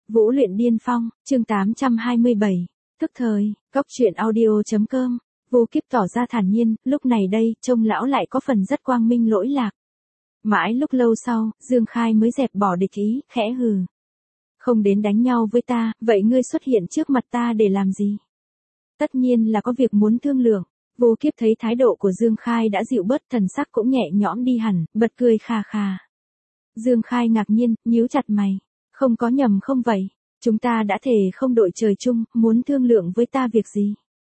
Vũ luyện điên phong, chương 827. Tức thời, Cốc truyện audio.com. Vô Kiếp tỏ ra thản nhiên, lúc này đây, trông lão lại có phần rất quang minh lỗi lạc. Mãi lúc lâu sau, Dương Khai mới dẹp bỏ địch ý, khẽ hừ. Không đến đánh nhau với ta, vậy ngươi xuất hiện trước mặt ta để làm gì? Tất nhiên là có việc muốn thương lượng. Vô Kiếp thấy thái độ của Dương Khai đã dịu bớt, thần sắc cũng nhẹ nhõm đi hẳn, bật cười khà khà. Dương Khai ngạc nhiên, nhíu chặt mày. Không có nhầm không vậy? Chúng ta đã thề không đội trời chung, muốn thương lượng với ta việc gì?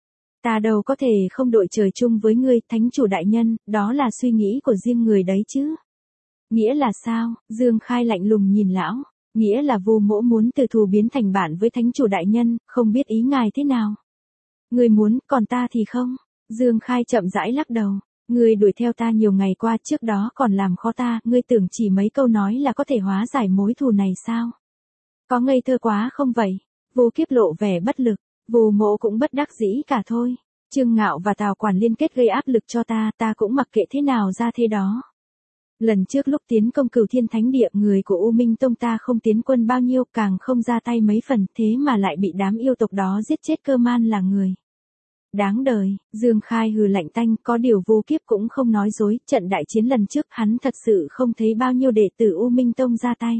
Ta đâu có thể không đội trời chung với ngươi, thánh chủ đại nhân, đó là suy nghĩ của riêng người đấy chứ. Nghĩa là sao? Dương Khai lạnh lùng nhìn lão. Nghĩa là Vô Mỗ muốn từ thù biến thành bạn với thánh chủ đại nhân, không biết ý ngài thế nào? Ngươi muốn, còn ta thì không. Dương Khai chậm rãi lắc đầu. Ngươi đuổi theo ta nhiều ngày qua, trước đó còn làm khó ta, ngươi tưởng chỉ mấy câu nói là có thể hóa giải mối thù này sao? Có ngây thơ quá không vậy? Vô Kiếp lộ vẻ bất lực, Vô Mỗ cũng bất đắc dĩ cả thôi. Trương Ngạo và Tào Quản liên kết gây áp lực cho ta cũng mặc kệ thế nào ra thế đó. Lần trước lúc tiến công Cửu Thiên Thánh Địa, người của U Minh Tông ta không tiến quân bao nhiêu, càng không ra tay mấy phần, thế mà lại bị đám yêu tộc đó giết chết, cơ man là người. Đáng đời. Dương Khai hừ lạnh tanh, có điều Vô Kiếp cũng không nói dối, trận đại chiến lần trước hắn thật sự không thấy bao nhiêu đệ tử U Minh Tông ra tay.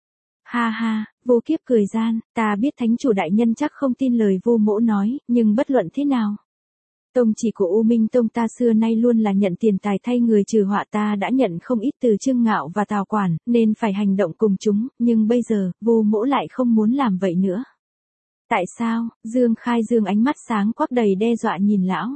Ha ha, Vô Kiếp cười gian, ta biết thánh chủ đại nhân chắc không tin lời Vô Mỗ nói, nhưng bất luận thế nào. Tông chỉ của U Minh Tông ta xưa nay luôn là nhận tiền tài thay người trừ họa, ta đã nhận không ít từ Trương Ngạo và Tào Quản, nên phải hành động cùng chúng, nhưng bây giờ, Vô Mỗ lại không muốn làm vậy nữa. Tại sao? Dương Khai dương ánh mắt sáng quắc đầy đe dọa nhìn lão.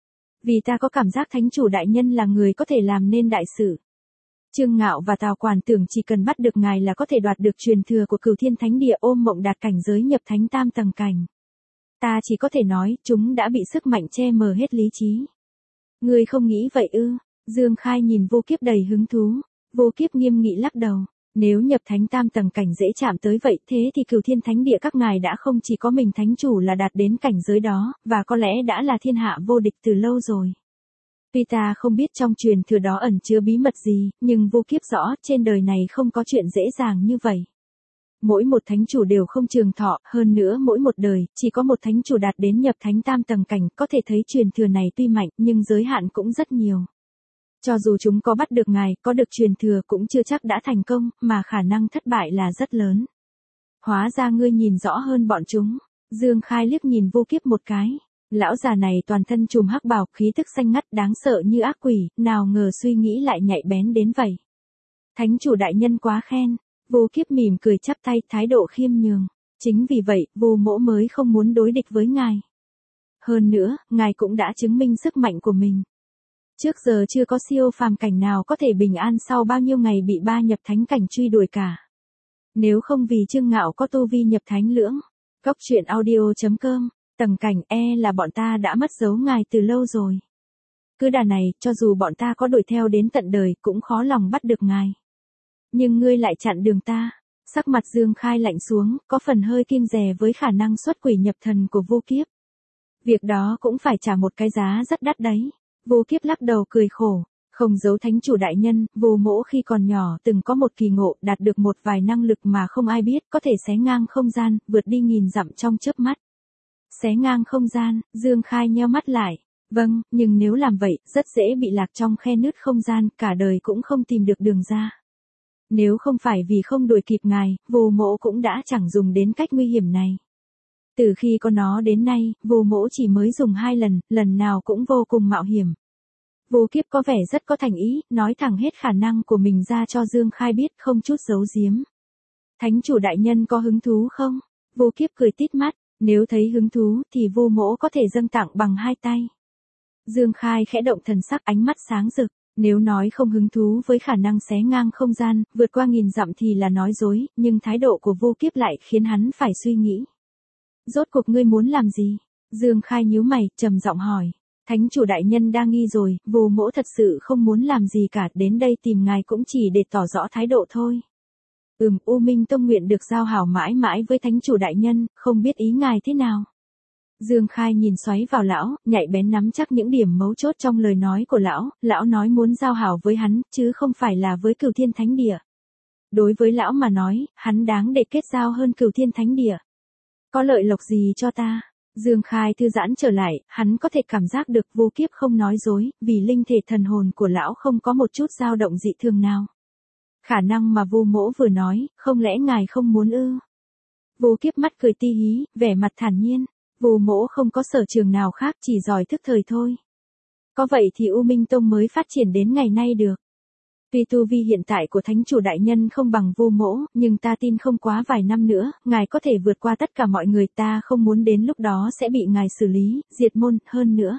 Vì ta có cảm giác thánh chủ đại nhân là người có thể làm nên đại sự. Trương Ngạo và Tào Quản tưởng chỉ cần bắt được ngài là có thể đoạt được truyền thừa của Cửu Thiên Thánh Địa, ôm mộng đạt cảnh giới nhập thánh tam tầng cảnh. Ta chỉ có thể nói, chúng đã bị sức mạnh che mờ hết lý trí. Ngươi không nghĩ vậy ư? Dương Khai nhìn Vô Kiếp đầy hứng thú. Vô Kiếp nghiêm nghị lắc đầu. Nếu nhập thánh tam tầng cảnh dễ chạm tới vậy, thế thì Cửu Thiên Thánh Địa các ngài đã không chỉ có mình thánh chủ là đạt đến cảnh giới đó, và có lẽ đã là thiên hạ vô địch từ lâu rồi. Tuy ta không biết trong truyền thừa đó ẩn chứa bí mật gì, nhưng Vô Kiếp rõ, trên đời này không có chuyện dễ dàng như vậy. Mỗi một thánh chủ đều không trường thọ, hơn nữa mỗi một đời, chỉ có một thánh chủ đạt đến nhập thánh tam tầng cảnh, có thể thấy truyền thừa này tuy mạnh, nhưng giới hạn cũng rất nhiều. Cho dù chúng có bắt được ngài, có được truyền thừa cũng chưa chắc đã thành công, mà khả năng thất bại là rất lớn. Hóa ra ngươi nhìn rõ hơn bọn chúng. Dương Khai liếc nhìn Vô Kiếp một cái. Lão già này toàn thân trùm hắc bào, khí tức xanh ngắt đáng sợ như ác quỷ, nào ngờ suy nghĩ lại nhạy bén đến vậy. Thánh chủ đại nhân quá khen. Vô Kiếp mỉm cười chắp tay, thái độ khiêm nhường. Chính vì vậy, Vô Mỗ mới không muốn đối địch với ngài. Hơn nữa, ngài cũng đã chứng minh sức mạnh của mình. Trước giờ chưa có siêu phàm cảnh nào có thể bình an sau bao nhiêu ngày bị ba nhập thánh cảnh truy đuổi cả. Nếu không vì Trương Ngạo có tu vi nhập thánh lưỡng. Cốc truyện audio.com. Tầng cảnh là bọn ta đã mất dấu ngài từ lâu rồi. Cứ đà này, cho dù bọn ta có đuổi theo đến tận đời cũng khó lòng bắt được ngài. Nhưng ngươi lại chặn đường ta. Sắc mặt Dương Khai lạnh xuống, có phần hơi kiêng dè với khả năng xuất quỷ nhập thần của Vô Kiếp. Việc đó cũng phải trả một cái giá rất đắt đấy. Vô Kiếp lắc đầu cười khổ. Không giấu thánh chủ đại nhân, Vô Mỗ khi còn nhỏ từng có một kỳ ngộ, đạt được một vài năng lực mà không ai biết, có thể xé ngang không gian, vượt đi nghìn dặm trong chớp mắt. Xé ngang không gian, Dương Khai nheo mắt lại. Vâng, nhưng nếu làm vậy, rất dễ bị lạc trong khe nứt không gian, cả đời cũng không tìm được đường ra. Nếu không phải vì không đuổi kịp ngài, Vô Mỗ cũng đã chẳng dùng đến cách nguy hiểm này. Từ khi có nó đến nay, Vô Mỗ chỉ mới dùng 2 lần, lần nào cũng vô cùng mạo hiểm. Vô Kiếp có vẻ rất có thành ý, nói thẳng hết khả năng của mình ra cho Dương Khai biết, không chút giấu giếm. Thánh chủ đại nhân có hứng thú không? Vô Kiếp cười tít mắt, nếu thấy hứng thú thì Vô Mỗ có thể dâng tặng bằng 2 tay. Dương Khai khẽ động thần sắc, ánh mắt sáng rực. Nếu nói không hứng thú với khả năng xé ngang không gian, vượt qua nghìn dặm thì là nói dối, nhưng thái độ của Vô Kiếp lại khiến hắn phải suy nghĩ. Rốt cuộc ngươi muốn làm gì? Dương Khai nhíu mày, trầm giọng hỏi. Thánh chủ đại nhân đa nghi rồi, Vô Mỗ thật sự không muốn làm gì cả, đến đây tìm ngài cũng chỉ để tỏ rõ thái độ thôi. U Minh Tông nguyện được giao hảo mãi mãi với thánh chủ đại nhân, không biết ý ngài thế nào? Dương Khai nhìn xoáy vào lão, nhạy bén nắm chắc những điểm mấu chốt trong lời nói của lão nói muốn giao hảo với hắn, chứ không phải là với Cửu Thiên Thánh Địa. Đối với lão mà nói, hắn đáng để kết giao hơn Cửu Thiên Thánh Địa. Có lợi lộc gì cho ta? Dương Khai thư giãn trở lại, hắn có thể cảm giác được Vô Kiếp không nói dối, vì linh thể thần hồn của lão không có một chút dao động dị thường nào. Khả năng mà Vô Mỗ vừa nói, không lẽ ngài không muốn ư? Vô Kiếp mắt cười ti hí, vẻ mặt thản nhiên. Vô Mỗ không có sở trường nào khác, chỉ giỏi thức thời thôi. Có vậy thì U Minh Tông mới phát triển đến ngày nay được. Tuy tu vi hiện tại của thánh chủ đại nhân không bằng Vô Mỗ, nhưng ta tin không quá vài năm nữa, ngài có thể vượt qua tất cả mọi người, ta không muốn đến lúc đó sẽ bị ngài xử lý, diệt môn, hơn nữa.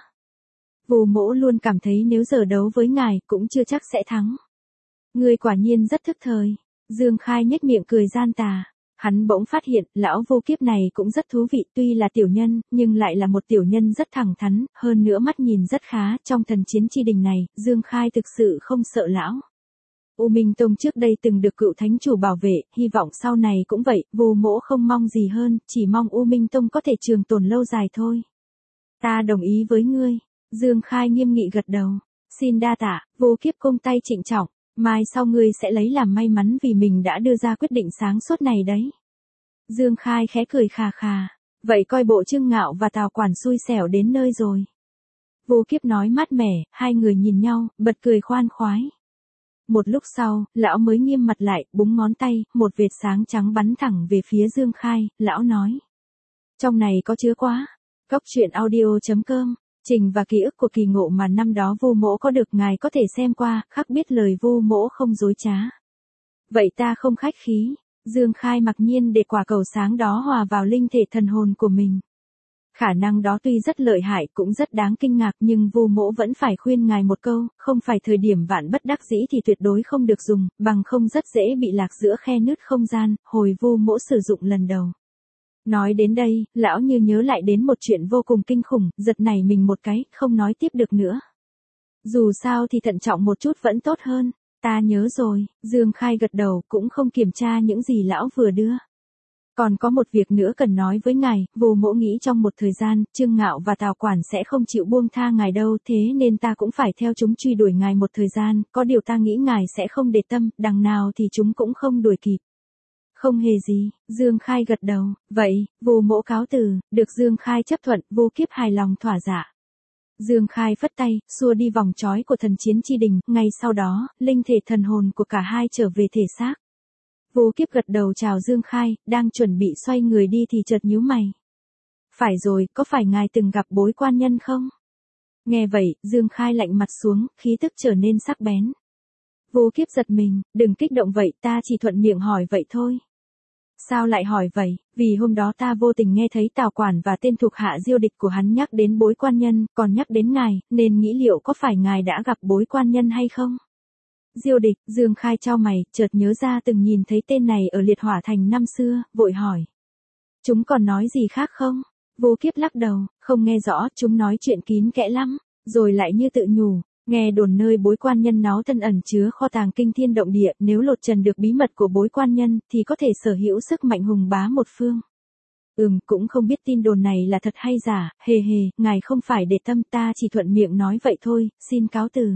Vô Mỗ luôn cảm thấy nếu giờ đấu với ngài, cũng chưa chắc sẽ thắng. Ngươi quả nhiên rất thức thời. Dương Khai nhếch miệng cười gian tà. Hắn bỗng phát hiện, lão Vô Kiếp này cũng rất thú vị, tuy là tiểu nhân, nhưng lại là một tiểu nhân rất thẳng thắn, hơn nữa mắt nhìn rất khá, trong thần chiến chi đình này, Dương Khai thực sự không sợ lão. U Minh Tông trước đây từng được cựu thánh chủ bảo vệ, hy vọng sau này cũng vậy, Vô Mỗ không mong gì hơn, chỉ mong U Minh Tông có thể trường tồn lâu dài thôi. Ta đồng ý với ngươi. Dương Khai nghiêm nghị gật đầu. Xin đa tạ. Vô Kiếp cung tay trịnh trọng. Mai sau ngươi sẽ lấy làm may mắn vì mình đã đưa ra quyết định sáng suốt này đấy. Dương Khai khẽ cười khà khà. Vậy coi bộ Trương Ngạo và Tào Quản xui xẻo đến nơi rồi. Vô Kiếp nói mát mẻ, hai người nhìn nhau, bật cười khoan khoái. Một lúc sau, lão mới nghiêm mặt lại, búng ngón tay, một vệt sáng trắng bắn thẳng về phía Dương Khai, lão nói. Trong này có chứa quá. Cốc truyện audio.com, trình và ký ức của kỳ ngộ mà năm đó Vô Mỗ có được ngài có thể xem qua, khắc biết lời Vô Mỗ không dối trá. Vậy ta không khách khí. Dương Khai mặc nhiên để quả cầu sáng đó hòa vào linh thể thần hồn của mình. Khả năng đó tuy rất lợi hại cũng rất đáng kinh ngạc nhưng Vô Mỗ vẫn phải khuyên ngài một câu, không phải thời điểm vạn bất đắc dĩ thì tuyệt đối không được dùng, bằng không rất dễ bị lạc giữa khe nứt không gian, hồi Vô Mỗ sử dụng lần đầu. Nói đến đây, lão như nhớ lại đến một chuyện vô cùng kinh khủng, giật nảy mình một cái, không nói tiếp được nữa. Dù sao thì thận trọng một chút vẫn tốt hơn, ta nhớ rồi, Dương Khai gật đầu cũng không kiểm tra những gì lão vừa đưa. Còn có một việc nữa cần nói với ngài, Vô Mỗ nghĩ trong một thời gian, Trương Ngạo và Tào Quản sẽ không chịu buông tha ngài đâu, thế nên ta cũng phải theo chúng truy đuổi ngài một thời gian, có điều ta nghĩ ngài sẽ không để tâm, đằng nào thì chúng cũng không đuổi kịp. Không hề gì, Dương Khai gật đầu, vậy, Vô Mỗ cáo từ, được Dương Khai chấp thuận, Vô Kiếp hài lòng thỏa dạ. Dương Khai phất tay, xua đi vòng trói của thần chiến chi đình, ngay sau đó, linh thể thần hồn của cả hai trở về thể xác. Vô Kiếp gật đầu chào Dương Khai, đang chuẩn bị xoay người đi thì chợt nhíu mày. Phải rồi, có phải ngài từng gặp Bối Quan Nhân không? Nghe vậy, Dương Khai lạnh mặt xuống, khí tức trở nên sắc bén. Vô Kiếp giật mình, đừng kích động vậy, ta chỉ thuận miệng hỏi vậy thôi. Sao lại hỏi vậy? Vì hôm đó ta vô tình nghe thấy Tào Quản và tên thuộc hạ Diêu Địch của hắn nhắc đến Bối Quan Nhân, còn nhắc đến ngài, nên nghĩ liệu có phải ngài đã gặp Bối Quan Nhân hay không? Diêu Địch, Dương Khai chau mày, chợt nhớ ra từng nhìn thấy tên này ở Liệt Hỏa Thành năm xưa, vội hỏi. Chúng còn nói gì khác không? Vô Kiếp lắc đầu, không nghe rõ, chúng nói chuyện kín kẽ lắm, rồi lại như tự nhủ, nghe đồn nơi Bối Quan Nhân náu thân ẩn chứa kho tàng kinh thiên động địa, nếu lột trần được bí mật của Bối Quan Nhân, thì có thể sở hữu sức mạnh hùng bá một phương. Cũng không biết tin đồn này là thật hay giả, hề hề, ngài không phải để tâm, ta chỉ thuận miệng nói vậy thôi, xin cáo từ.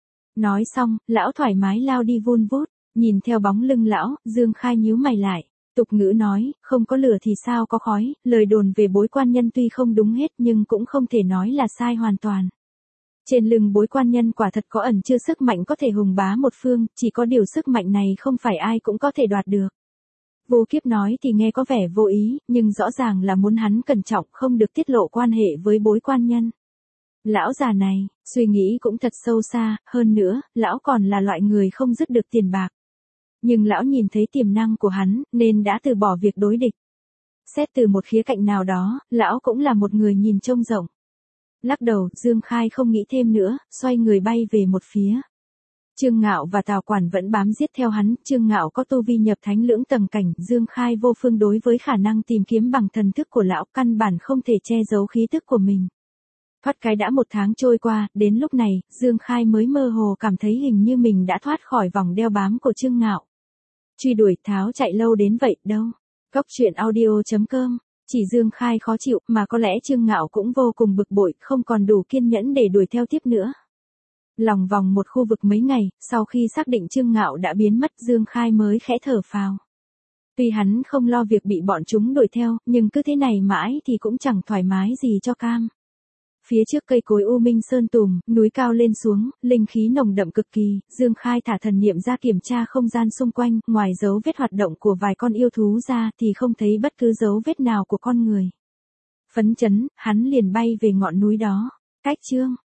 Nói xong, lão thoải mái lao đi vun vút, nhìn theo bóng lưng lão, Dương Khai nhíu mày lại. Tục ngữ nói, không có lửa thì sao có khói, lời đồn về Bối Quan Nhân tuy không đúng hết nhưng cũng không thể nói là sai hoàn toàn. Trên lưng Bối Quan Nhân quả thật có ẩn chứa sức mạnh có thể hùng bá một phương, chỉ có điều sức mạnh này không phải ai cũng có thể đoạt được. Vô Kiếp nói thì nghe có vẻ vô ý, nhưng rõ ràng là muốn hắn cẩn trọng không được tiết lộ quan hệ với Bối Quan Nhân. Lão già này, suy nghĩ cũng thật sâu xa, hơn nữa, lão còn là loại người không dứt được tiền bạc. Nhưng lão nhìn thấy tiềm năng của hắn, nên đã từ bỏ việc đối địch. Xét từ một khía cạnh nào đó, lão cũng là một người nhìn trông rộng. Lắc đầu, Dương Khai không nghĩ thêm nữa, xoay người bay về một phía. Trương Ngạo và Tào Quản vẫn bám giết theo hắn, Trương Ngạo có tu vi nhập thánh lưỡng tầng cảnh, Dương Khai vô phương đối với khả năng tìm kiếm bằng thần thức của lão, căn bản không thể che giấu khí tức của mình. Thoát cái đã một tháng trôi qua, đến lúc này, Dương Khai mới mơ hồ cảm thấy hình như mình đã thoát khỏi vòng đeo bám của Trương Ngạo. Truy đuổi tháo chạy lâu đến vậy đâu. Cốc truyện audio.com, chỉ Dương Khai khó chịu mà có lẽ Trương Ngạo cũng vô cùng bực bội, không còn đủ kiên nhẫn để đuổi theo tiếp nữa. Lòng vòng một khu vực mấy ngày, sau khi xác định Trương Ngạo đã biến mất, Dương Khai mới khẽ thở phào. Tuy hắn không lo việc bị bọn chúng đuổi theo, nhưng cứ thế này mãi thì cũng chẳng thoải mái gì cho cam. Phía trước cây cối u minh sơn tùm, núi cao lên xuống, linh khí nồng đậm cực kỳ, Dương Khai thả thần niệm ra kiểm tra không gian xung quanh, ngoài dấu vết hoạt động của vài con yêu thú ra thì không thấy bất cứ dấu vết nào của con người. Phấn chấn, hắn liền bay về ngọn núi đó. Cách Trương